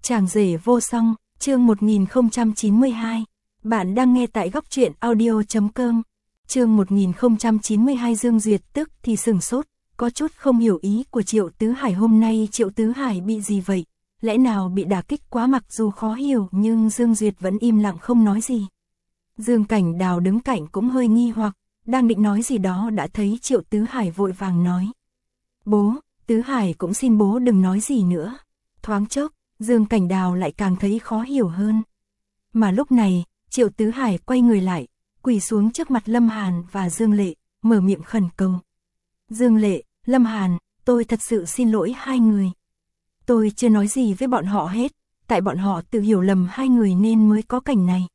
Chàng rể vô song, chương 1092. Bạn đang nghe tại góc truyện audio.com. Chương 1092. Dương Duyệt tức thì sừng sốt, có chút không hiểu ý của Triệu Tứ Hải. Hôm nay Triệu Tứ Hải bị gì vậy? Lẽ nào bị đả kích quá? Mặc dù khó hiểu nhưng Dương Duyệt vẫn im lặng không nói gì. Dương Cảnh Đào đứng cạnh cũng hơi nghi hoặc, đang định nói gì đó đã thấy Triệu Tứ Hải vội vàng nói: "Bố." Tứ Hải cũng xin bố đừng nói gì nữa. Thoáng chốc, Dương Cảnh Đào lại càng thấy khó hiểu hơn. Mà lúc này, Triệu Tứ Hải quay người lại, quỳ xuống trước mặt Lâm Hàn và Dương Lệ, mở miệng khẩn cầu. "Dương Lệ, Lâm Hàn, tôi thật sự xin lỗi hai người. Tôi chưa nói gì với bọn họ hết, tại bọn họ tự hiểu lầm hai người nên mới có cảnh này."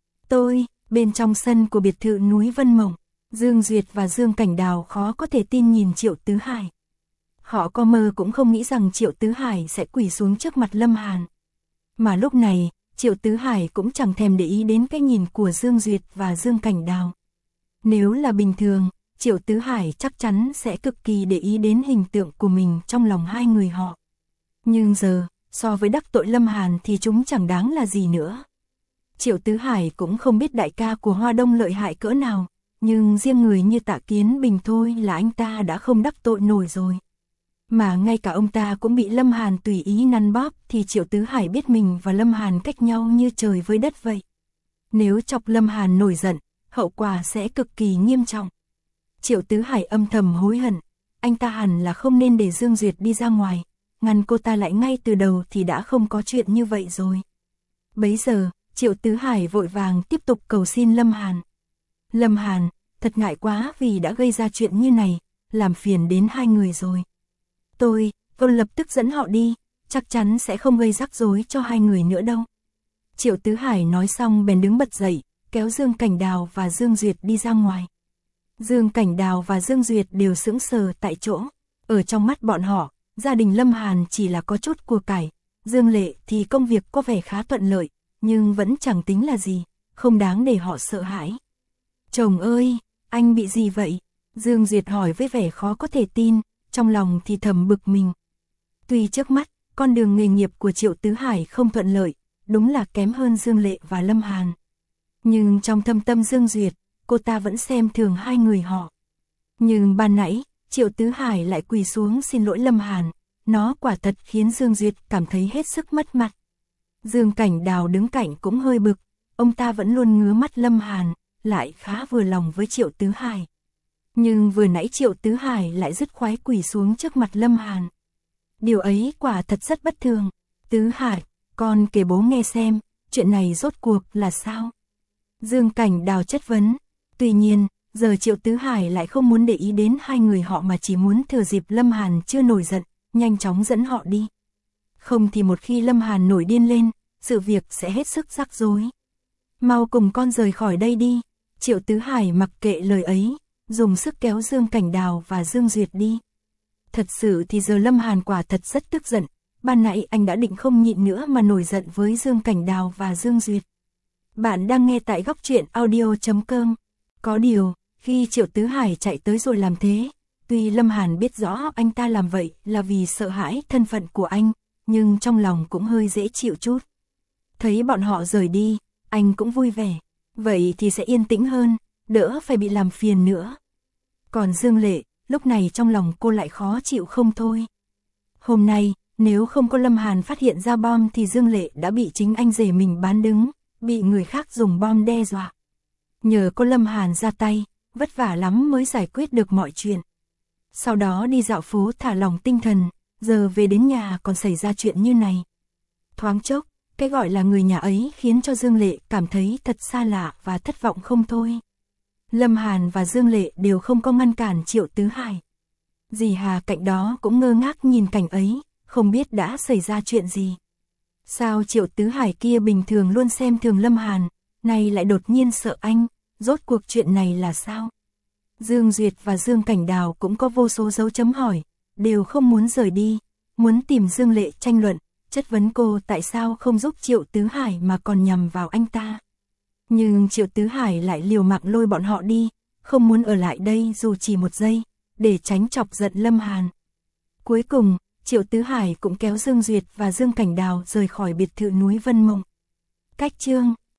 Bên trong sân của biệt thự núi Vân Mộng, Dương Duyệt và Dương Cảnh Đào khó có thể tin nhìn Triệu Tứ Hải. Họ có mơ cũng không nghĩ rằng Triệu Tứ Hải sẽ quỳ xuống trước mặt Lâm Hàn. Mà lúc này, Triệu Tứ Hải cũng chẳng thèm để ý đến cái nhìn của Dương Duyệt và Dương Cảnh Đào. Nếu là bình thường, Triệu Tứ Hải chắc chắn sẽ cực kỳ để ý đến hình tượng của mình trong lòng hai người họ. Nhưng giờ, so với đắc tội Lâm Hàn thì chúng chẳng đáng là gì nữa. Triệu Tứ Hải cũng không biết đại ca của Hoa Đông lợi hại cỡ nào, nhưng riêng người như Tạ Kiến Bình thôi là anh ta đã không đắc tội nổi rồi. Mà ngay cả ông ta cũng bị Lâm Hàn tùy ý nắn bóp thì Triệu Tứ Hải biết mình và Lâm Hàn cách nhau như trời với đất vậy. Nếu chọc Lâm Hàn nổi giận, hậu quả sẽ cực kỳ nghiêm trọng. Triệu Tứ Hải âm thầm hối hận, anh ta hẳn là không nên để Dương Duyệt đi ra ngoài, ngăn cô ta lại ngay từ đầu thì đã không có chuyện như vậy rồi. Bấy giờ, Triệu Tứ Hải vội vàng tiếp tục cầu xin Lâm Hàn. "Lâm Hàn, thật ngại quá vì đã gây ra chuyện như này, làm phiền đến hai người rồi. Tôi lập tức dẫn họ đi, chắc chắn sẽ không gây rắc rối cho hai người nữa đâu." Triệu Tứ Hải nói xong bèn đứng bật dậy, kéo Dương Cảnh Đào và Dương Duyệt đi ra ngoài. Dương Cảnh Đào và Dương Duyệt đều sững sờ tại chỗ. Ở trong mắt bọn họ, gia đình Lâm Hàn chỉ là có chút của cải, Dương Lệ thì công việc có vẻ khá thuận lợi, nhưng vẫn chẳng tính là gì, không đáng để họ sợ hãi. "Chồng ơi, anh bị gì vậy?" Dương Duyệt hỏi với vẻ khó có thể tin, trong lòng thì thầm bực mình. Tuy trước mắt, con đường nghề nghiệp của Triệu Tứ Hải không thuận lợi, đúng là kém hơn Dương Lệ và Lâm Hàn. Nhưng trong thâm tâm Dương Duyệt, cô ta vẫn xem thường hai người họ. Nhưng ban nãy, Triệu Tứ Hải lại quỳ xuống xin lỗi Lâm Hàn, nó quả thật khiến Dương Duyệt cảm thấy hết sức mất mặt. Dương Cảnh Đào đứng cạnh cũng hơi bực, ông ta vẫn luôn ngứa mắt Lâm Hàn, lại khá vừa lòng với Triệu Tứ Hải. Nhưng vừa nãy Triệu Tứ Hải lại dứt khoái quỳ xuống trước mặt Lâm Hàn. Điều ấy quả thật rất bất thường. "Tứ Hải, con kể bố nghe xem, chuyện này rốt cuộc là sao?" Dương Cảnh Đào chất vấn. Tuy nhiên, giờ Triệu Tứ Hải lại không muốn để ý đến hai người họ mà chỉ muốn thừa dịp Lâm Hàn chưa nổi giận, nhanh chóng dẫn họ đi. Không thì một khi Lâm Hàn nổi điên lên, sự việc sẽ hết sức rắc rối. "Mau cùng con rời khỏi đây đi." Triệu Tứ Hải mặc kệ lời ấy, dùng sức kéo Dương Cảnh Đào và Dương Duyệt đi. Thật sự thì giờ Lâm Hàn quả thật rất tức giận, ban nãy anh đã định không nhịn nữa mà nổi giận với Dương Cảnh Đào và Dương Duyệt. Bạn đang nghe tại góc truyện audio.com. Có điều, khi Triệu Tứ Hải chạy tới rồi làm thế, tuy Lâm Hàn biết rõ anh ta làm vậy là vì sợ hãi thân phận của anh, nhưng trong lòng cũng hơi dễ chịu chút. Thấy bọn họ rời đi, anh cũng vui vẻ, vậy thì sẽ yên tĩnh hơn, đỡ phải bị làm phiền nữa. Còn Dương Lệ, lúc này trong lòng cô lại khó chịu không thôi. Hôm nay, nếu không có Lâm Hàn phát hiện ra bom thì Dương Lệ đã bị chính anh rể mình bán đứng, bị người khác dùng bom đe dọa. Nhờ có Lâm Hàn ra tay, vất vả lắm mới giải quyết được mọi chuyện. Sau đó đi dạo phố thả lỏng tinh thần, giờ về đến nhà còn xảy ra chuyện như này. Thoáng chốc, cái gọi là người nhà ấy khiến cho Dương Lệ cảm thấy thật xa lạ và thất vọng không thôi. Lâm Hàn và Dương Lệ đều không có ngăn cản Triệu Tứ Hải. Dì Hà cạnh đó cũng ngơ ngác nhìn cảnh ấy, không biết đã xảy ra chuyện gì. Sao Triệu Tứ Hải kia bình thường luôn xem thường Lâm Hàn, nay lại đột nhiên sợ anh, rốt cuộc chuyện này là sao? Dương Duyệt và Dương Cảnh Đào cũng có vô số dấu chấm hỏi, đều không muốn rời đi, muốn tìm Dương Lệ tranh luận, chất vấn cô tại sao không giúp Triệu Tứ Hải mà còn nhằm vào anh ta. Nhưng Triệu Tứ Hải lại liều mạng lôi bọn họ đi, không muốn ở lại đây dù chỉ một giây, để tránh chọc giận Lâm Hàn. Cuối cùng, Triệu Tứ Hải cũng kéo Dương Duyệt và Dương Cảnh Đào rời khỏi biệt thự núi Vân Mộng. Cách chương